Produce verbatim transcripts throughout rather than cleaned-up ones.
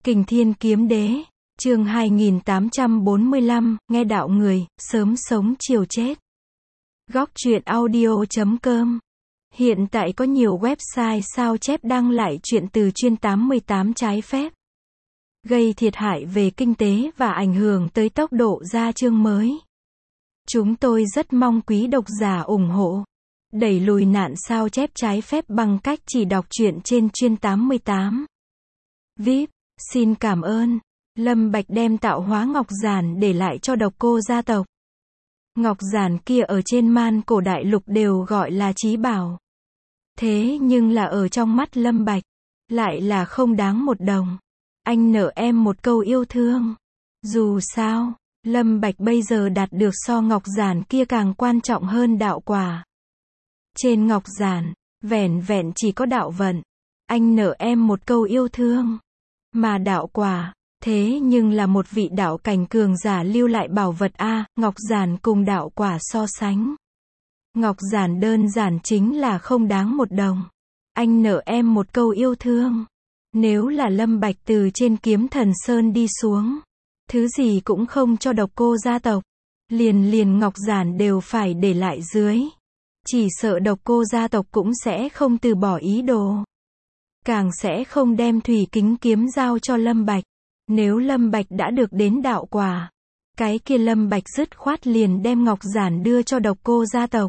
Kình Thiên Kiếm Đế, chương hai nghìn tám trăm bốn mươi lăm, nghe đạo người, sớm sống chiều chết. Góc truyện audio chấm com. Hiện tại có nhiều website sao chép đăng lại truyện từ chuyên tám mươi tám trái phép, gây thiệt hại về kinh tế và ảnh hưởng tới tốc độ ra chương mới. Chúng tôi rất mong quý độc giả ủng hộ, đẩy lùi nạn sao chép trái phép bằng cách chỉ đọc truyện trên chuyên tám mươi tám. vê i pê, xin cảm ơn. Lâm Bạch đem tạo hóa ngọc giản để lại cho độc cô gia tộc. Ngọc giản kia ở trên man cổ đại lục đều gọi là chí bảo. Thế nhưng là ở trong mắt Lâm Bạch, lại là không đáng một đồng. Anh nợ em một câu yêu thương. Dù sao, Lâm Bạch bây giờ đạt được so ngọc giản kia càng quan trọng hơn đạo quả. Trên ngọc giản, vẻn vẹn chỉ có đạo vận. Anh nợ em một câu yêu thương. Mà đạo quả, thế nhưng là một vị đạo cảnh cường giả lưu lại bảo vật a, ngọc giản cùng đạo quả so sánh. Ngọc giản đơn giản chính là không đáng một đồng. Anh nợ em một câu yêu thương. Nếu là Lâm Bạch từ trên Kiếm Thần Sơn đi xuống, thứ gì cũng không cho độc cô gia tộc, liền liền ngọc giản đều phải để lại dưới. Chỉ sợ độc cô gia tộc cũng sẽ không từ bỏ ý đồ, càng sẽ không đem thủy kính kiếm giao cho Lâm Bạch. Nếu Lâm Bạch đã được đến đạo quả, cái kia Lâm Bạch dứt khoát liền đem ngọc giản đưa cho độc cô gia tộc,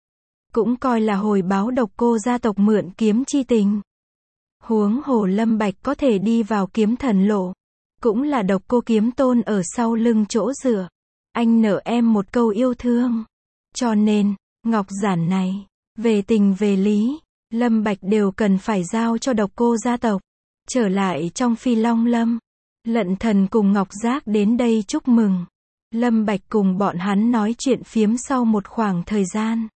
cũng coi là hồi báo độc cô gia tộc mượn kiếm chi tình. Huống hồ Lâm Bạch có thể đi vào kiếm thần lộ, cũng là độc cô kiếm tôn ở sau lưng chỗ dựa. Anh nợ em một câu yêu thương. Cho nên, ngọc giản này, về tình về lý, Lâm Bạch đều cần phải giao cho độc cô gia tộc. Trở lại trong Phi Long Lâm, Lận Thần cùng Ngọc Giác đến đây chúc mừng. Lâm Bạch cùng bọn hắn nói chuyện phiếm sau một khoảng thời gian,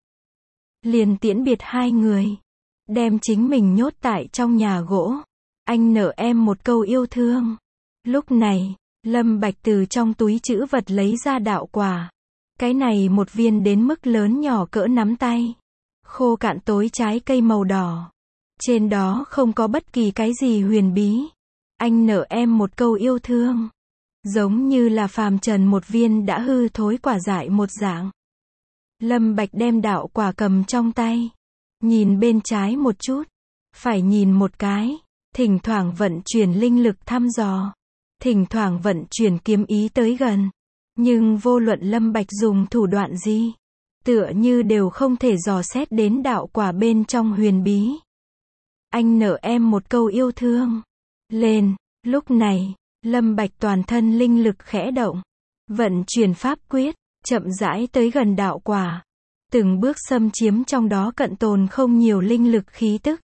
liền tiễn biệt hai người, đem chính mình nhốt tại trong nhà gỗ. Anh nợ em một câu yêu thương. Lúc này, Lâm Bạch từ trong túi trữ vật lấy ra đạo quả. Cái này một viên đến mức lớn nhỏ cỡ nắm tay, khô cạn tối trái cây màu đỏ. Trên đó không có bất kỳ cái gì huyền bí. Anh nợ em một câu yêu thương. Giống như là phàm trần một viên đã hư thối quả dại một dạng. Lâm Bạch đem đạo quả cầm trong tay, nhìn bên trái một chút, phải nhìn một cái, thỉnh thoảng vận chuyển linh lực thăm dò, thỉnh thoảng vận chuyển kiếm ý tới gần. Nhưng vô luận Lâm Bạch dùng thủ đoạn gì, tựa như đều không thể dò xét đến đạo quả bên trong huyền bí. Anh nợ em một câu yêu thương. Lên, lúc này, Lâm Bạch toàn thân linh lực khẽ động, vận chuyển pháp quyết, chậm rãi tới gần đạo quả, từng bước xâm chiếm trong đó cận tồn không nhiều linh lực khí tức.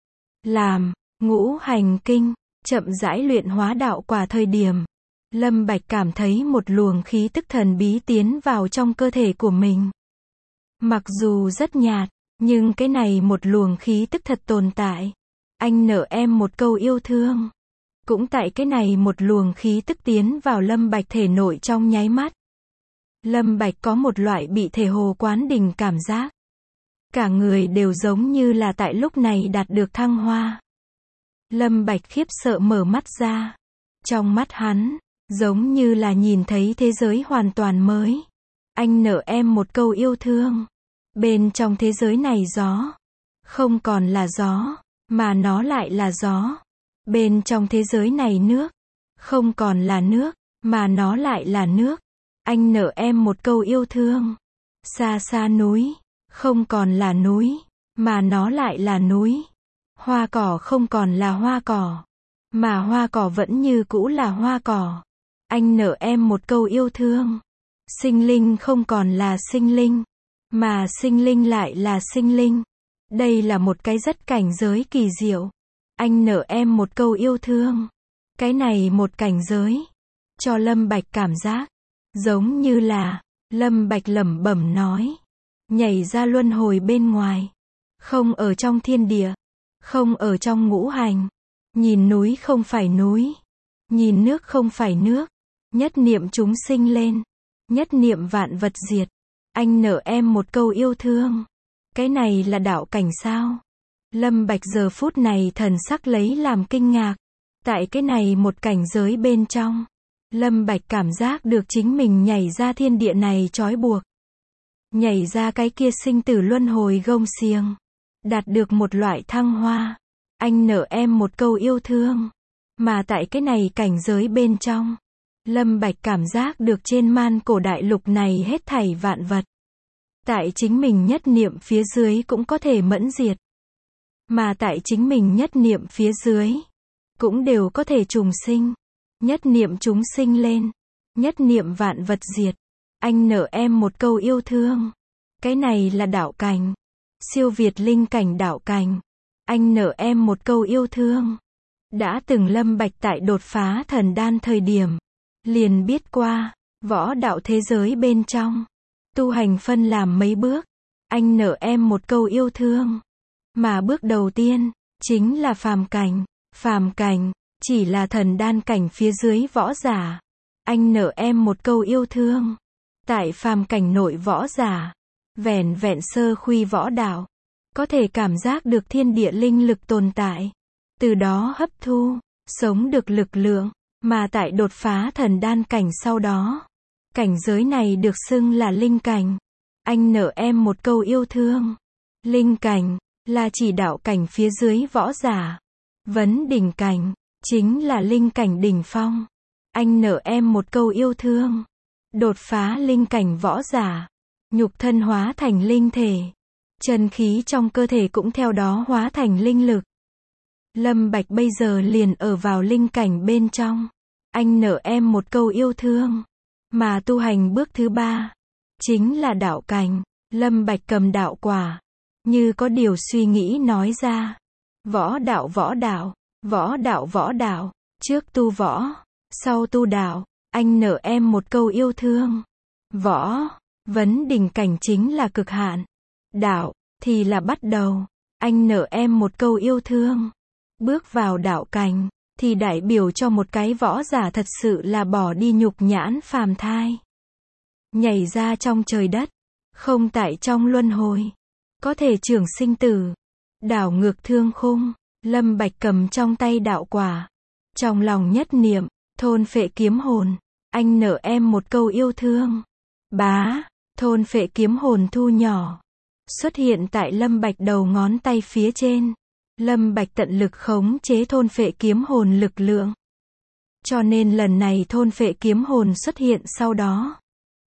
Làm ngũ hành kinh chậm rãi luyện hóa đạo quả thời điểm, Lâm Bạch cảm thấy một luồng khí tức thần bí tiến vào trong cơ thể của mình. Mặc dù rất nhạt, nhưng cái này một luồng khí tức thật tồn tại. Anh nợ em một câu yêu thương. Cũng tại cái này một luồng khí tức tiến vào Lâm Bạch thể nội trong nháy mắt, Lâm Bạch có một loại bị thể hồ quán đỉnh cảm giác. Cả người đều giống như là tại lúc này đạt được thăng hoa. Lâm Bạch khiếp sợ mở mắt ra. Trong mắt hắn, giống như là nhìn thấy thế giới hoàn toàn mới. Anh nợ em một câu yêu thương. Bên trong thế giới này gió, không còn là gió, mà nó lại là gió. Bên trong thế giới này nước, không còn là nước, mà nó lại là nước. Anh nợ em một câu yêu thương. Xa xa núi, không còn là núi, mà nó lại là núi. Hoa cỏ không còn là hoa cỏ, mà hoa cỏ vẫn như cũ là hoa cỏ. Anh nợ em một câu yêu thương. Sinh linh không còn là sinh linh, mà sinh linh lại là sinh linh. Đây là một cái rất cảnh giới kỳ diệu. Anh nợ em một câu yêu thương. Cái này một cảnh giới, cho Lâm Bạch cảm giác, giống như là, Lâm Bạch lẩm bẩm nói, nhảy ra luân hồi bên ngoài. Không ở trong thiên địa, không ở trong ngũ hành. Nhìn núi không phải núi, nhìn nước không phải nước. Nhất niệm chúng sinh lên, nhất niệm vạn vật diệt. Anh nợ em một câu yêu thương. Cái này là đạo cảnh sao? Lâm Bạch giờ phút này thần sắc lấy làm kinh ngạc. Tại cái này một cảnh giới bên trong, Lâm Bạch cảm giác được chính mình nhảy ra thiên địa này trói buộc. Nhảy ra cái kia sinh tử luân hồi gông xiềng. Đạt được một loại thăng hoa. Anh nợ em một câu yêu thương. Mà tại cái này cảnh giới bên trong, Lâm Bạch cảm giác được trên man cổ đại lục này hết thảy vạn vật. Tại chính mình nhất niệm phía dưới cũng có thể mẫn diệt. Mà tại chính mình nhất niệm phía dưới, cũng đều có thể trùng sinh. Nhất niệm chúng sinh lên. Nhất niệm vạn vật diệt. Anh nợ em một câu yêu thương. Cái này là đạo cảnh. Siêu việt linh cảnh đạo cảnh. Anh nợ em một câu yêu thương. Đã từng Lâm Bạch tại đột phá thần đan thời điểm, liền biết qua, võ đạo thế giới bên trong. Tu hành phân làm mấy bước. Anh nợ em một câu yêu thương. Mà bước đầu tiên, chính là phàm cảnh. Phàm cảnh, chỉ là thần đan cảnh phía dưới võ giả. Anh nợ em một câu yêu thương. Tại phàm cảnh nội võ giả, vẻn vẹn sơ khuy võ đạo, có thể cảm giác được thiên địa linh lực tồn tại. Từ đó hấp thu, sống được lực lượng, mà tại đột phá thần đan cảnh sau đó. Cảnh giới này được xưng là linh cảnh. Anh nợ em một câu yêu thương. Linh cảnh, là chỉ đạo cảnh phía dưới võ giả. Vấn đỉnh cảnh, chính là linh cảnh đỉnh phong. Anh nợ em một câu yêu thương. Đột phá linh cảnh võ giả. Nhục thân hóa thành linh thể. Chân khí trong cơ thể cũng theo đó hóa thành linh lực. Lâm Bạch bây giờ liền ở vào linh cảnh bên trong. Anh nợ em một câu yêu thương. Mà tu hành bước thứ ba, chính là đạo cảnh. Lâm Bạch cầm đạo quả, như có điều suy nghĩ nói ra. Võ đạo võ đạo, võ đạo võ đạo, trước tu võ, sau tu đạo. Anh nợ em một câu yêu thương. Võ, vấn đỉnh cảnh chính là cực hạn. Đạo, thì là bắt đầu. Anh nợ em một câu yêu thương. Bước vào đạo cảnh, thì đại biểu cho một cái võ giả thật sự là bỏ đi nhục nhãn phàm thai. Nhảy ra trong trời đất, không tại trong luân hồi. Có thể trường sinh tử. Đảo ngược thương khung, Lâm Bạch cầm trong tay đạo quả. Trong lòng nhất niệm, thôn phệ kiếm hồn. Anh nợ em một câu yêu thương. Bá, thôn phệ kiếm hồn thu nhỏ. Xuất hiện tại Lâm Bạch đầu ngón tay phía trên. Lâm Bạch tận lực khống chế thôn phệ kiếm hồn lực lượng. Cho nên lần này thôn phệ kiếm hồn xuất hiện sau đó,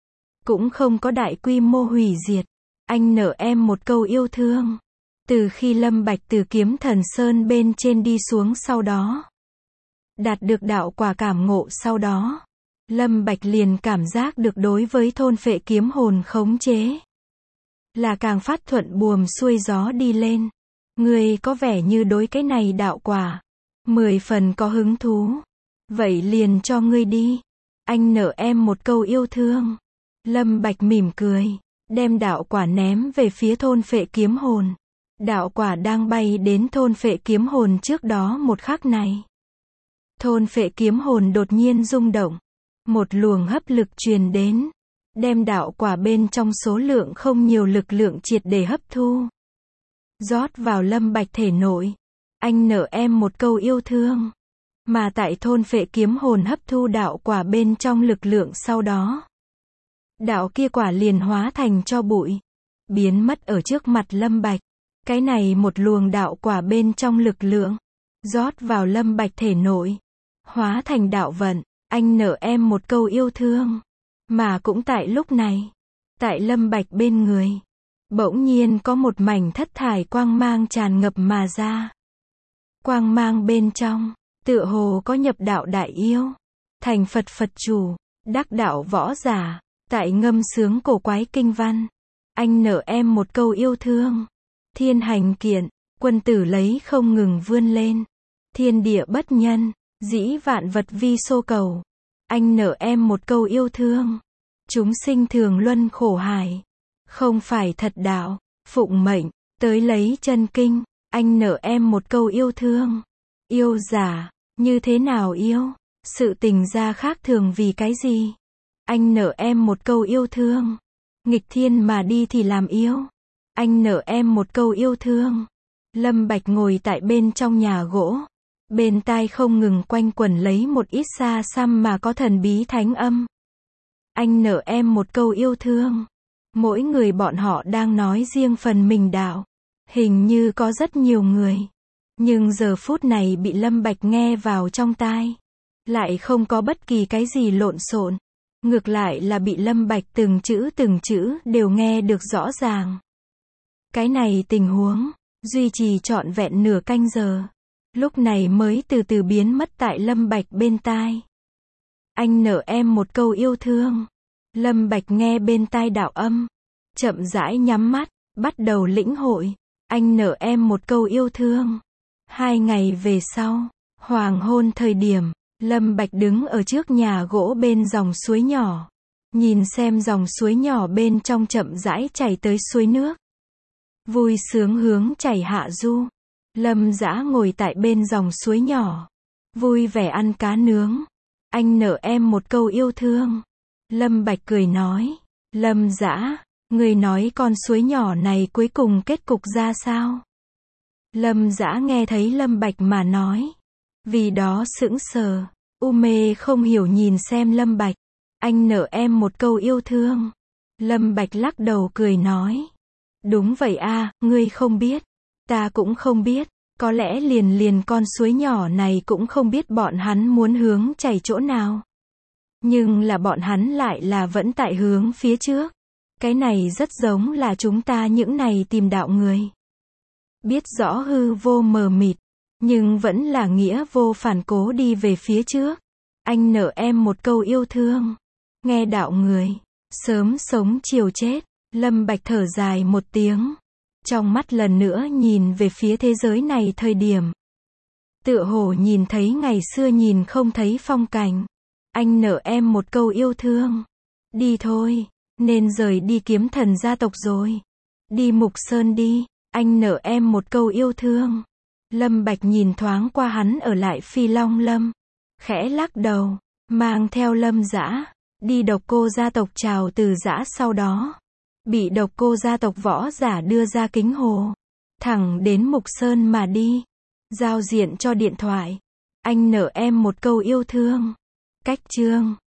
cũng không có đại quy mô hủy diệt. Anh nợ em một câu yêu thương. Từ khi Lâm Bạch từ kiếm thần sơn bên trên đi xuống sau đó, đạt được đạo quả cảm ngộ sau đó, Lâm Bạch liền cảm giác được đối với thôn phệ kiếm hồn khống chế là càng phát thuận buồm xuôi gió đi lên. Ngươi có vẻ như đối cái này đạo quả mười phần có hứng thú. Vậy liền cho ngươi đi. Anh nợ em một câu yêu thương. Lâm Bạch mỉm cười, đem đạo quả ném về phía thôn phệ kiếm hồn. Đạo quả đang bay đến thôn phệ kiếm hồn trước đó một khắc này. Thôn phệ kiếm hồn đột nhiên rung động. Một luồng hấp lực truyền đến, đem đạo quả bên trong số lượng không nhiều lực lượng triệt để hấp thu. Rót vào Lâm Bạch thể nội. Anh nợ em một câu yêu thương. Mà tại thôn phệ kiếm hồn hấp thu đạo quả bên trong lực lượng sau đó, đạo kia quả liền hóa thành tro bụi, biến mất ở trước mặt Lâm Bạch. Cái này một luồng đạo quả bên trong lực lượng, rót vào Lâm Bạch thể nội, hóa thành đạo vận. Anh nợ em một câu yêu thương. Mà cũng tại lúc này, tại Lâm Bạch bên người, bỗng nhiên có một mảnh thất thải quang mang tràn ngập mà ra. Quang mang bên trong, tựa hồ có nhập đạo đại yêu, thành Phật Phật chủ, đắc đạo võ giả, tại ngâm sướng cổ quái kinh văn. Anh nợ em một câu yêu thương. Thiên hành kiện, quân tử lấy không ngừng vươn lên. Thiên địa bất nhân, dĩ vạn vật vi xô cầu. Anh nợ em một câu yêu thương. Chúng sinh thường luân khổ hải, không phải thật đạo, phụng mệnh, tới lấy chân kinh. Anh nợ em một câu yêu thương. Yêu giả, như thế nào yêu? Sự tình ra khác thường vì cái gì? Anh nợ em một câu yêu thương. Nghịch thiên mà đi thì làm yêu. Anh nợ em một câu yêu thương. Lâm Bạch ngồi tại bên trong nhà gỗ, Bên tai không ngừng quanh quẩn lấy một ít xa xăm mà có thần bí thánh âm. Anh nợ em một câu yêu thương. Mỗi người bọn họ đang nói riêng phần mình đạo. Hình như có rất nhiều người. Nhưng giờ phút này bị Lâm Bạch nghe vào trong tai. Lại không có bất kỳ cái gì lộn xộn. Ngược lại là bị Lâm Bạch từng chữ từng chữ đều nghe được rõ ràng. Cái này tình huống, duy trì trọn vẹn nửa canh giờ. Lúc này mới từ từ biến mất tại Lâm Bạch bên tai. Anh nợ em một câu yêu thương. Lâm Bạch nghe bên tai đạo âm. Chậm rãi nhắm mắt, bắt đầu lĩnh hội. Anh nợ em một câu yêu thương. Hai ngày về sau, hoàng hôn thời điểm, Lâm Bạch đứng ở trước nhà gỗ bên dòng suối nhỏ. Nhìn xem dòng suối nhỏ bên trong chậm rãi chảy tới suối nước. Vui sướng hướng chảy hạ du. Lâm Dã ngồi tại bên dòng suối nhỏ. Vui vẻ ăn cá nướng. Anh nợ em một câu yêu thương. Lâm Bạch cười nói. Lâm Dã, người nói con suối nhỏ này cuối cùng kết cục ra sao? Lâm Dã nghe thấy Lâm Bạch mà nói. Vì đó sững sờ. U mê không hiểu nhìn xem Lâm Bạch. Anh nợ em một câu yêu thương. Lâm Bạch lắc đầu cười nói. Đúng vậy a, ngươi không biết. Ta cũng không biết. Có lẽ liền liền con suối nhỏ này cũng không biết bọn hắn muốn hướng chảy chỗ nào. Nhưng là bọn hắn lại là vẫn tại hướng phía trước. Cái này rất giống là chúng ta những này tìm đạo người. Biết rõ hư vô mờ mịt. Nhưng vẫn là nghĩa vô phản cố đi về phía trước. Anh nợ em một câu yêu thương. Nghe đạo người. Sớm sống chiều chết. Lâm Bạch thở dài một tiếng. Trong mắt lần nữa nhìn về phía thế giới này thời điểm. Tựa hồ nhìn thấy ngày xưa nhìn không thấy phong cảnh. Anh nợ em một câu yêu thương. Đi thôi. Nên rời đi kiếm thần gia tộc rồi. Đi Mục Sơn đi. Anh nợ em một câu yêu thương. Lâm Bạch nhìn thoáng qua hắn ở lại Phi Long Lâm. Khẽ lắc đầu. Mang theo Lâm Dã. Đi Độc Cô gia tộc chào từ Dã sau đó. Bị Độc Cô gia tộc võ giả đưa ra kính hồ. Thẳng đến Mục Sơn mà đi. Giao diện cho điện thoại. Anh nợ em một câu yêu thương. Cách chương.